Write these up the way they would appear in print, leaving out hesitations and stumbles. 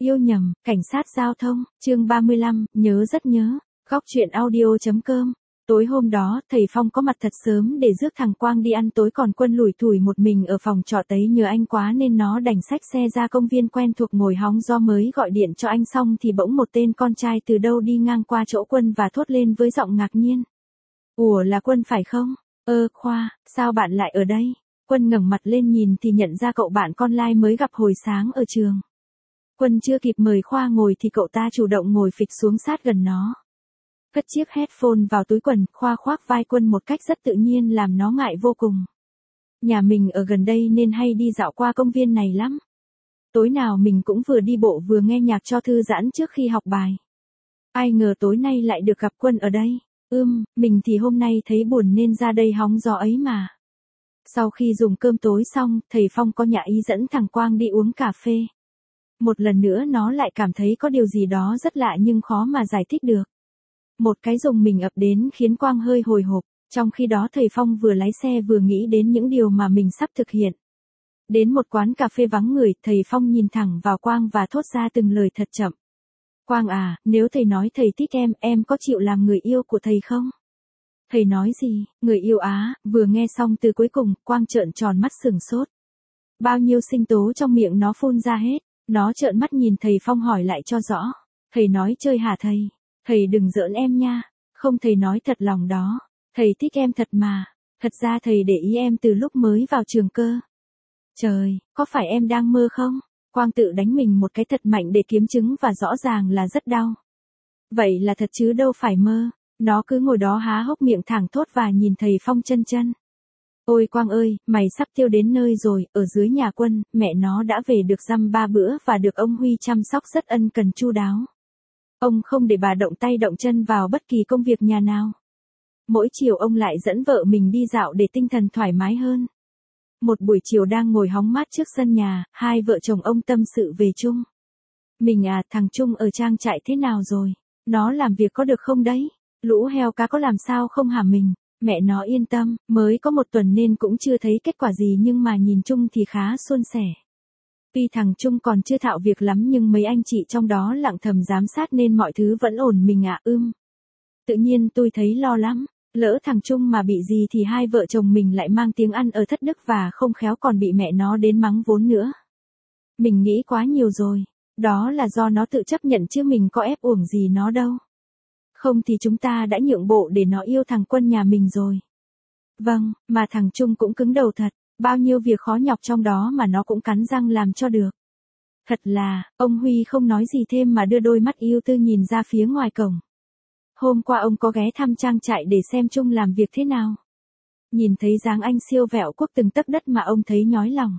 Yêu nhầm, cảnh sát giao thông, chương 35, nhớ rất nhớ. Góc truyện audio.com. Tối hôm đó, thầy Phong có mặt thật sớm để rước thằng Quang đi ăn tối, còn Quân lủi thủi một mình ở phòng trọ tấy nhớ anh quá nên nó đành xách xe ra công viên quen thuộc ngồi hóng gió. Mới gọi điện cho anh xong thì bỗng một tên con trai từ đâu đi ngang qua chỗ Quân và thốt lên với giọng ngạc nhiên. Ủa, là Quân phải không? Khoa, sao bạn lại ở đây? Quân ngẩng mặt lên nhìn thì nhận ra cậu bạn con lai mới gặp hồi sáng ở trường. Quân chưa kịp mời Khoa ngồi thì cậu ta chủ động ngồi phịch xuống sát gần nó. Cất chiếc headphone vào túi quần, Khoa khoác vai Quân một cách rất tự nhiên làm nó ngại vô cùng. Nhà mình ở gần đây nên hay đi dạo qua công viên này lắm. Tối nào mình cũng vừa đi bộ vừa nghe nhạc cho thư giãn trước khi học bài. Ai ngờ tối nay lại được gặp Quân ở đây. Mình thì hôm nay thấy buồn nên ra đây hóng gió ấy mà. Sau khi dùng cơm tối xong, thầy Phong có nhã ý dẫn thằng Quang đi uống cà phê. Một lần nữa nó lại cảm thấy có điều gì đó rất lạ nhưng khó mà giải thích được. Một cái rùng mình ập đến khiến Quang hơi hồi hộp, trong khi đó thầy Phong vừa lái xe vừa nghĩ đến những điều mà mình sắp thực hiện. Đến một quán cà phê vắng người, thầy Phong nhìn thẳng vào Quang và thốt ra từng lời thật chậm. Quang à, nếu thầy nói thầy thích em có chịu làm người yêu của thầy không? Thầy nói gì, người yêu á? Vừa nghe xong từ cuối cùng, Quang trợn tròn mắt sửng sốt. Bao nhiêu sinh tố trong miệng nó phun ra hết. Nó trợn mắt nhìn thầy Phong hỏi lại cho rõ. Thầy nói chơi hả thầy? Thầy đừng giỡn em nha. Không, thầy nói thật lòng đó. Thầy thích em thật mà. Thật ra thầy để ý em từ lúc mới vào trường cơ. Trời, có phải em đang mơ không? Quang tự đánh mình một cái thật mạnh để kiếm chứng và rõ ràng là rất đau. Vậy là thật chứ đâu phải mơ. Nó cứ ngồi đó há hốc miệng thẳng thốt và nhìn thầy Phong chân chân. Ôi Quang ơi, mày sắp tiêu đến nơi rồi. Ở dưới nhà Quân, mẹ nó đã về được dăm 3 bữa và được ông Huy chăm sóc rất ân cần chu đáo. Ông không để bà động tay động chân vào bất kỳ công việc nhà nào. Mỗi chiều ông lại dẫn vợ mình đi dạo để tinh thần thoải mái hơn. Một buổi chiều đang ngồi hóng mát trước sân nhà, hai vợ chồng ông tâm sự về Trung. Mình à, thằng Trung ở trang trại thế nào rồi? Nó làm việc có được không đấy? Lũ heo cá có làm sao không hả mình? Mẹ nó yên tâm, mới có 1 tuần nên cũng chưa thấy kết quả gì nhưng mà nhìn chung thì khá suôn sẻ. Tuy thằng Trung còn chưa thạo việc lắm nhưng mấy anh chị trong đó lặng thầm giám sát nên mọi thứ vẫn ổn mình ạ. Tự nhiên tôi thấy lo lắm, lỡ thằng Trung mà bị gì thì hai vợ chồng mình lại mang tiếng ăn ở thất đức và không khéo còn bị mẹ nó đến mắng vốn nữa. Mình nghĩ quá nhiều rồi, đó là do nó tự chấp nhận chứ mình có ép uổng gì nó đâu. Không thì chúng ta đã nhượng bộ để nó yêu thằng Quân nhà mình rồi. Vâng, mà thằng Trung cũng cứng đầu thật, bao nhiêu việc khó nhọc trong đó mà nó cũng cắn răng làm cho được. Thật là, ông Huy không nói gì thêm mà đưa đôi mắt yêu tư nhìn ra phía ngoài cổng. Hôm qua ông có ghé thăm trang trại để xem Trung làm việc thế nào. Nhìn thấy dáng anh siêu vẹo cuốc từng tấc đất mà ông thấy nhói lòng.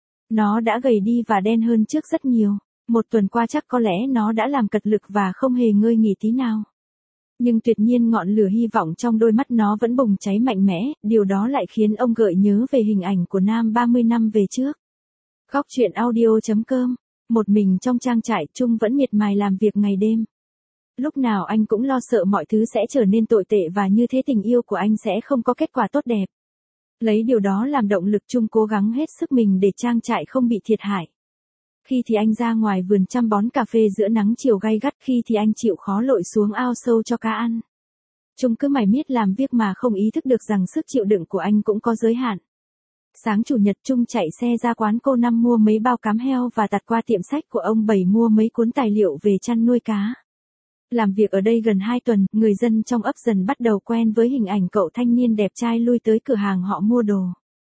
Nó đã gầy đi và đen hơn trước rất nhiều. 1 tuần qua chắc có lẽ nó đã làm cật lực và không hề ngơi nghỉ tí nào. Nhưng tuyệt nhiên ngọn lửa hy vọng trong đôi mắt nó vẫn bùng cháy mạnh mẽ, điều đó lại khiến ông gợi nhớ về hình ảnh của Nam 30 năm về trước. Góc truyện audio.com. Một mình trong trang trại, Trung vẫn miệt mài làm việc ngày đêm. Lúc nào anh cũng lo sợ mọi thứ sẽ trở nên tồi tệ và như thế tình yêu của anh sẽ không có kết quả tốt đẹp. Lấy điều đó làm động lực, Trung cố gắng hết sức mình để trang trại không bị thiệt hại. Khi thì anh ra ngoài vườn chăm bón cà phê giữa nắng chiều gay gắt, khi thì anh chịu khó lội xuống ao sâu cho cá ăn. Trung cứ mải miết làm việc mà không ý thức được rằng sức chịu đựng của anh cũng có giới hạn. Sáng chủ nhật, Trung chạy xe ra quán cô Năm mua mấy bao cám heo và tạt qua tiệm sách của ông Bảy mua mấy cuốn tài liệu về chăn nuôi cá. Làm việc ở đây gần 2 tuần, người dân trong ấp dần bắt đầu quen với hình ảnh cậu thanh niên đẹp trai lui tới cửa hàng họ mua đồ.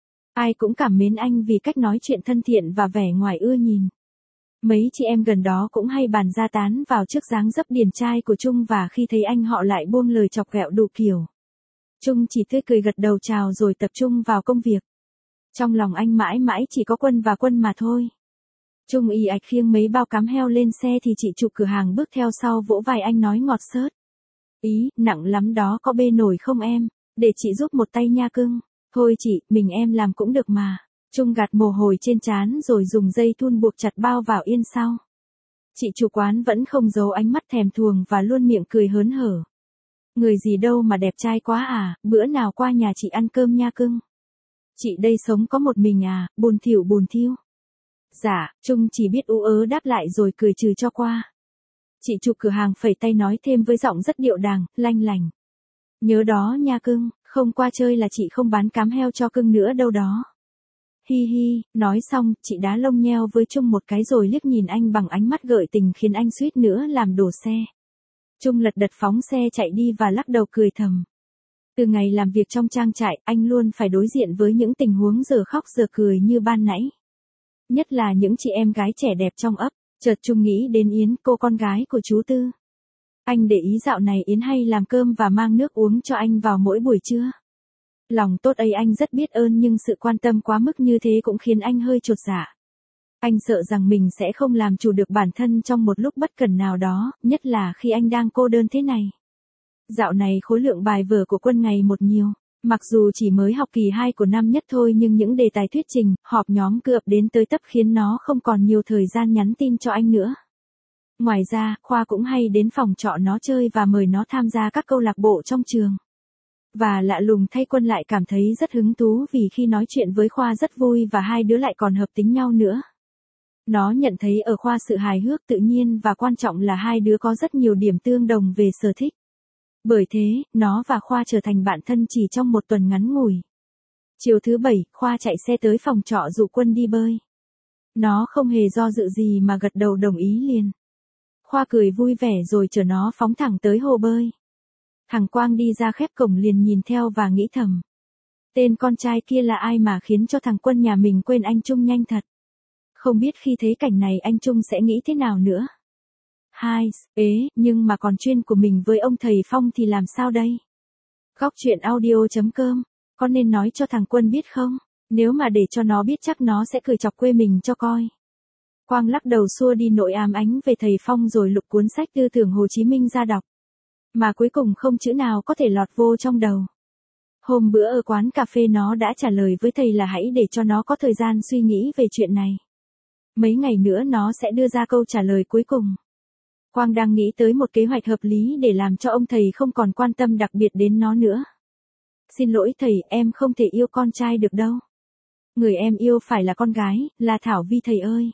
Ai cũng cảm mến anh vì cách nói chuyện thân thiện và vẻ ngoài ưa nhìn. Mấy chị em gần đó cũng hay bàn ra tán vào trước dáng dấp điển trai của Trung và khi thấy anh họ lại buông lời chọc ghẹo đủ kiểu. Trung chỉ tươi cười gật đầu chào rồi tập trung vào công việc. Trong lòng anh mãi mãi chỉ có Quân và Quân mà thôi. Trung ì ạch khiêng mấy bao cám heo lên xe thì chị chủ cửa hàng bước theo sau vỗ vai anh nói ngọt xớt. Ý, nặng lắm đó, có bê nổi không em? Để chị giúp một tay nha cưng. Thôi chị, mình em làm cũng được mà. Trung gạt mồ hôi trên trán rồi dùng dây thun buộc chặt bao vào yên sau. Chị chủ quán vẫn không giấu ánh mắt thèm thuồng và luôn miệng cười hớn hở. Người gì đâu mà đẹp trai quá à, bữa nào qua nhà chị ăn cơm nha cưng. Chị đây sống có một mình à, buồn thiểu buồn thiu. Dạ, Trung chỉ biết ú ớ đáp lại rồi cười trừ cho qua. Chị chủ cửa hàng phẩy tay nói thêm với giọng rất điệu đàng, lanh lành. Nhớ đó nha cưng, không qua chơi là chị không bán cám heo cho cưng nữa đâu đó. Hi hi, nói xong, chị đá lông nheo với Trung một cái rồi liếc nhìn anh bằng ánh mắt gợi tình khiến anh suýt nữa làm đổ xe. Trung lật đật phóng xe chạy đi và lắc đầu cười thầm. Từ ngày làm việc trong trang trại, anh luôn phải đối diện với những tình huống giờ khóc giờ cười như ban nãy. Nhất là những chị em gái trẻ đẹp trong ấp, chợt Trung nghĩ đến Yến, cô con gái của chú Tư. Anh để ý dạo này Yến hay làm cơm và mang nước uống cho anh vào mỗi buổi trưa. Lòng tốt ấy anh rất biết ơn nhưng sự quan tâm quá mức như thế cũng khiến anh hơi chột dạ. Anh sợ rằng mình sẽ không làm chủ được bản thân trong một lúc bất cẩn nào đó, nhất là khi anh đang cô đơn thế này. Dạo này khối lượng bài vở của Quân ngày một nhiều. Mặc dù chỉ mới học kỳ 2 của năm nhất thôi nhưng những đề tài thuyết trình, họp nhóm cứ ập đến tới tấp khiến nó không còn nhiều thời gian nhắn tin cho anh nữa. Ngoài ra, Khoa cũng hay đến phòng trọ nó chơi và mời nó tham gia các câu lạc bộ trong trường. Và lạ lùng thay Quân lại cảm thấy rất hứng thú vì khi nói chuyện với Khoa rất vui và hai đứa lại còn hợp tính nhau nữa. Nó nhận thấy ở Khoa sự hài hước tự nhiên và quan trọng là hai đứa có rất nhiều điểm tương đồng về sở thích. Bởi thế, nó và Khoa trở thành bạn thân chỉ trong một tuần ngắn ngủi. Chiều thứ 7, Khoa chạy xe tới phòng trọ rủ Quân đi bơi. Nó không hề do dự gì mà gật đầu đồng ý liền. Khoa cười vui vẻ rồi chở nó phóng thẳng tới hồ bơi. Thằng Quang đi ra khép cổng liền nhìn theo và nghĩ thầm. Tên con trai kia là ai mà khiến cho thằng Quân nhà mình quên anh Trung nhanh thật. Không biết khi thấy cảnh này anh Trung sẽ nghĩ thế nào nữa. Nhưng mà còn chuyên của mình với ông thầy Phong thì làm sao đây? Góc truyện audio.com, có nên nói cho thằng Quân biết không? Nếu mà để cho nó biết chắc nó sẽ cười chọc quê mình cho coi. Quang lắc đầu xua đi nỗi ám ánh về thầy Phong rồi lục cuốn sách tư tưởng Hồ Chí Minh ra đọc. Mà cuối cùng không chữ nào có thể lọt vô trong đầu. Hôm bữa ở quán cà phê nó đã trả lời với thầy là hãy để cho nó có thời gian suy nghĩ về chuyện này. Mấy ngày nữa nó sẽ đưa ra câu trả lời cuối cùng. Quang đang nghĩ tới một kế hoạch hợp lý để làm cho ông thầy không còn quan tâm đặc biệt đến nó nữa. Xin lỗi thầy, em không thể yêu con trai được đâu. Người em yêu phải là con gái, là Thảo Vi thầy ơi.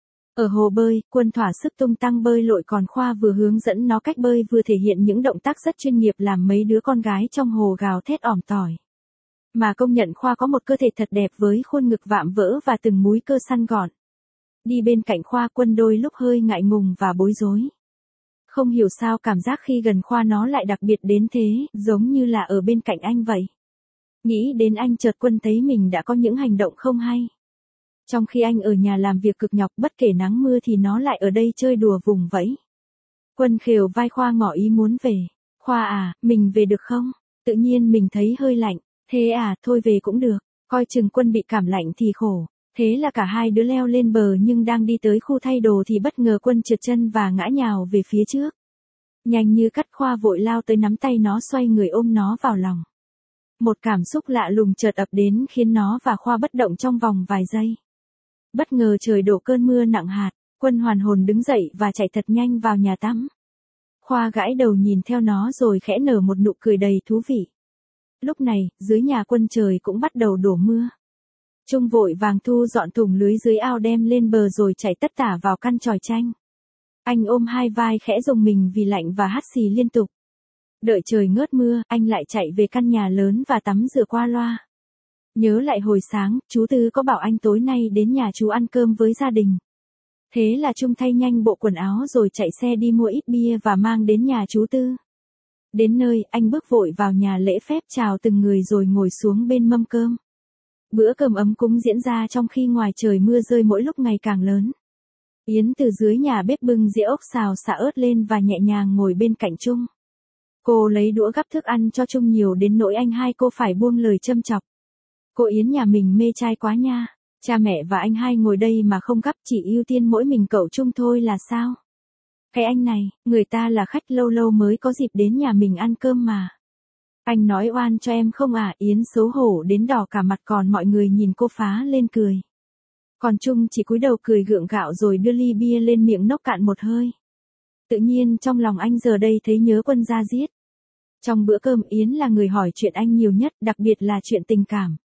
Ở hồ bơi, Quân thỏa sức tung tăng bơi lội còn Khoa vừa hướng dẫn nó cách bơi vừa thể hiện những động tác rất chuyên nghiệp làm mấy đứa con gái trong hồ gào thét ỏm tỏi. Mà công nhận Khoa có một cơ thể thật đẹp với khuôn ngực vạm vỡ và từng múi cơ săn gọn. Đi bên cạnh Khoa Quân đôi lúc hơi ngại ngùng và bối rối. Không hiểu sao cảm giác khi gần Khoa nó lại đặc biệt đến thế, giống như là ở bên cạnh anh vậy. Nghĩ đến anh chợt Quân thấy mình đã có những hành động không hay. Trong khi anh ở nhà làm việc cực nhọc bất kể nắng mưa thì nó lại ở đây chơi đùa vùng vẫy. Quân khều vai Khoa ngỏ ý muốn về. Khoa à, mình về được không? Tự nhiên mình thấy hơi lạnh. Thế à, thôi về cũng được. Coi chừng Quân bị cảm lạnh thì khổ. Thế là cả hai đứa leo lên bờ nhưng đang đi tới khu thay đồ thì bất ngờ Quân trượt chân và ngã nhào về phía trước. Nhanh như cắt Khoa vội lao tới nắm tay nó xoay người ôm nó vào lòng. Một cảm xúc lạ lùng chợt ập đến khiến nó và Khoa bất động trong vòng vài giây. Bất ngờ trời đổ cơn mưa nặng hạt, Quân hoàn hồn đứng dậy và chạy thật nhanh vào nhà tắm. Khoa gãi đầu nhìn theo nó rồi khẽ nở một nụ cười đầy thú vị. Lúc này, dưới nhà Quân trời cũng bắt đầu đổ mưa. Trung vội vàng thu dọn thùng lưới dưới ao đem lên bờ rồi chạy tất tả vào căn chòi tranh. Anh ôm hai vai khẽ rùng mình vì lạnh và hắt xì liên tục. Đợi trời ngớt mưa, anh lại chạy về căn nhà lớn và tắm rửa qua loa. Nhớ lại hồi sáng, chú Tư có bảo anh tối nay đến nhà chú ăn cơm với gia đình. Thế là Trung thay nhanh bộ quần áo rồi chạy xe đi mua ít bia và mang đến nhà chú Tư. Đến nơi, anh bước vội vào nhà lễ phép chào từng người rồi ngồi xuống bên mâm cơm. Bữa cơm ấm cúng diễn ra trong khi ngoài trời mưa rơi mỗi lúc ngày càng lớn. Yến từ dưới nhà bếp bưng dĩa ốc xào xả ớt lên và nhẹ nhàng ngồi bên cạnh Trung. Cô lấy đũa gắp thức ăn cho Trung nhiều đến nỗi anh hai cô phải buông lời châm chọc. Cô Yến nhà mình mê trai quá nha. Cha mẹ và anh hai ngồi đây mà không gắp chỉ ưu tiên mỗi mình cậu Trung thôi là sao? Cái anh này, người ta là khách lâu lâu mới có dịp đến nhà mình ăn cơm mà. Anh nói oan cho em không à? Yến xấu hổ đến đỏ cả mặt còn mọi người nhìn cô phá lên cười. Còn Trung chỉ cúi đầu cười gượng gạo rồi đưa ly bia lên miệng nốc cạn một hơi. Tự nhiên trong lòng anh giờ đây thấy nhớ Quân ra giết. Trong bữa cơm Yến là người hỏi chuyện anh nhiều nhất, đặc biệt là chuyện tình cảm.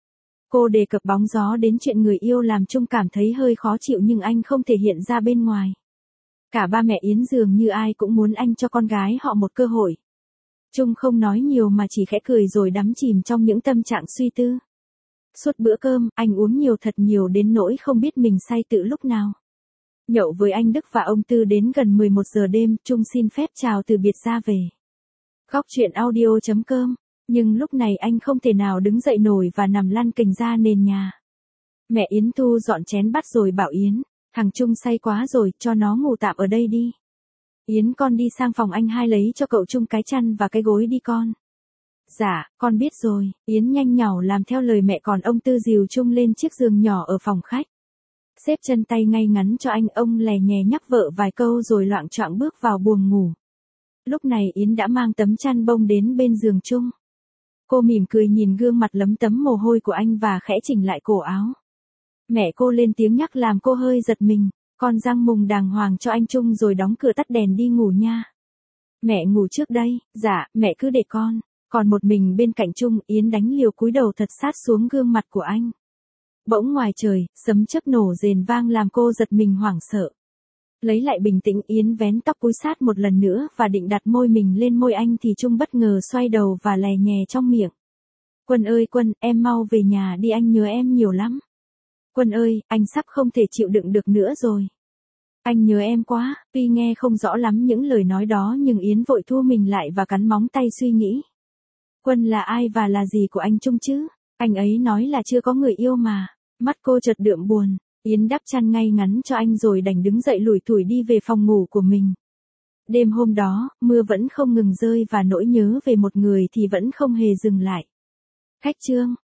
Cô đề cập bóng gió đến chuyện người yêu làm Trung cảm thấy hơi khó chịu nhưng anh không thể hiện ra bên ngoài. Cả ba mẹ Yến dường như ai cũng muốn anh cho con gái họ một cơ hội. Trung không nói nhiều mà chỉ khẽ cười rồi đắm chìm trong những tâm trạng suy tư. Suốt bữa cơm, anh uống nhiều thật nhiều đến nỗi không biết mình say từ lúc nào. Nhậu với anh Đức và ông Tư đến gần 11 giờ đêm, Trung xin phép chào từ biệt ra về. Góc truyện audio.com. Nhưng lúc này anh không thể nào đứng dậy nổi và nằm lăn kềnh ra nền nhà. Mẹ Yến thu dọn chén bát rồi bảo Yến, thằng Trung say quá rồi, cho nó ngủ tạm ở đây đi. Yến con đi sang phòng anh hai lấy cho cậu Trung cái chăn và cái gối đi con. Dạ, con biết rồi. Yến nhanh nhảu làm theo lời mẹ còn ông Tư dìu Trung lên chiếc giường nhỏ ở phòng khách. Xếp chân tay ngay ngắn cho anh, ông lè nhè nhắc vợ vài câu rồi loạng choạng bước vào buồng ngủ. Lúc này Yến đã mang tấm chăn bông đến bên giường Trung. Cô mỉm cười nhìn gương mặt lấm tấm mồ hôi của anh và khẽ chỉnh lại cổ áo. Mẹ cô lên tiếng nhắc làm cô hơi giật mình, con răng mùng đàng hoàng cho anh Trung rồi đóng cửa tắt đèn đi ngủ nha. Mẹ ngủ trước đây. Dạ, mẹ cứ để con. Còn một mình bên cạnh Trung, Yến đánh liều cúi đầu thật sát xuống gương mặt của anh. Bỗng ngoài trời, sấm chớp nổ rền vang làm cô giật mình hoảng sợ. Lấy lại bình tĩnh, Yến vén tóc cúi sát một lần nữa và định đặt môi mình lên môi anh thì Trung bất ngờ xoay đầu và lè nhè trong miệng. Quân ơi Quân, em mau về nhà đi, anh nhớ em nhiều lắm. Quân ơi, anh sắp không thể chịu đựng được nữa rồi. Anh nhớ em quá. Tuy nghe không rõ lắm những lời nói đó nhưng Yến vội thu mình lại và cắn móng tay suy nghĩ. Quân là ai và là gì của anh Trung chứ? Anh ấy nói là chưa có người yêu mà. Mắt cô chợt đượm buồn. Yến đắp chăn ngay ngắn cho anh rồi đành đứng dậy lủi thủi đi về phòng ngủ của mình. Đêm hôm đó, mưa vẫn không ngừng rơi và nỗi nhớ về một người thì vẫn không hề dừng lại. Khách chương.